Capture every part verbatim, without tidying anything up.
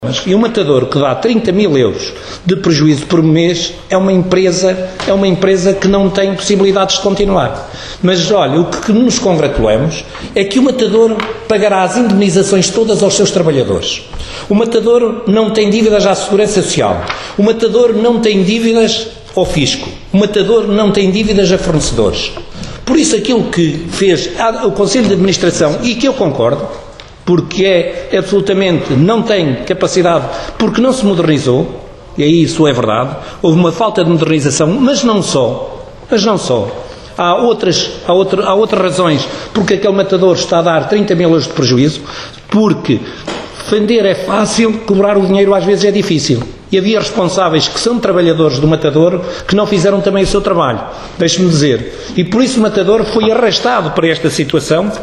E um matador que dá trinta mil euros de prejuízo por mês é uma empresa, é uma empresa que não tem possibilidades de continuar. Mas olha, o que nos congratulamos é que o matador pagará as indemnizações todas aos seus trabalhadores. O matador não tem dívidas à Segurança Social. O matador não tem dívidas ao fisco. O matador não tem dívidas a fornecedores. Por isso aquilo que fez o Conselho de Administração, e que eu concordo, porque é absolutamente, não tem capacidade, porque não se modernizou, e aí isso é verdade, houve uma falta de modernização, mas não só, mas não só. Há outras, há, outra, há outras razões porque aquele matador está a dar trinta mil euros de prejuízo, porque vender é fácil, cobrar o dinheiro às vezes é difícil. E havia responsáveis que são trabalhadores do matador que não fizeram também o seu trabalho, deixe-me dizer. E por isso o matador foi arrastado para esta situação,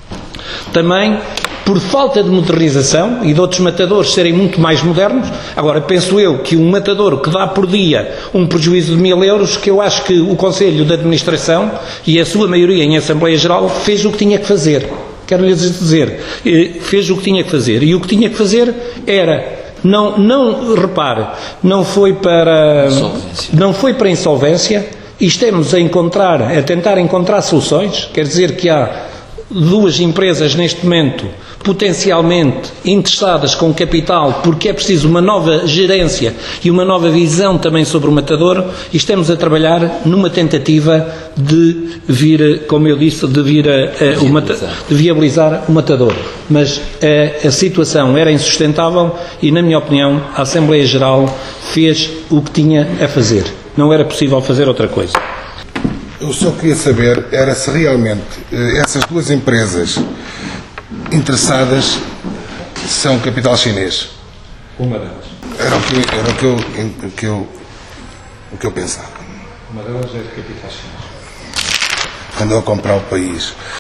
também por falta de modernização e de outros matadores serem muito mais modernos. Agora, penso eu que um matador que dá por dia um prejuízo de mil euros, que eu acho que o Conselho de Administração e a sua maioria em Assembleia Geral fez o que tinha que fazer. Quero-lhes dizer, fez o que tinha que fazer. E o que tinha que fazer era, não, não repare, não foi para, não foi para insolvência, e estamos a encontrar, a tentar encontrar soluções. Quer dizer que há duas empresas neste momento potencialmente interessadas com capital, porque é preciso uma nova gerência e uma nova visão também sobre o matador, e estamos a trabalhar numa tentativa de vir, como eu disse, de vir a, a, o mata, de viabilizar o matador. Mas a, a situação era insustentável e, na minha opinião, a Assembleia Geral fez o que tinha a fazer. Não era possível fazer outra coisa. Eu só queria saber era se realmente eh, essas duas empresas interessadas são capital chinês. Uma delas. Era o que, era o que, eu, o que, eu, o que eu pensava. Uma delas é de capital chinês. Andou a comprar o país.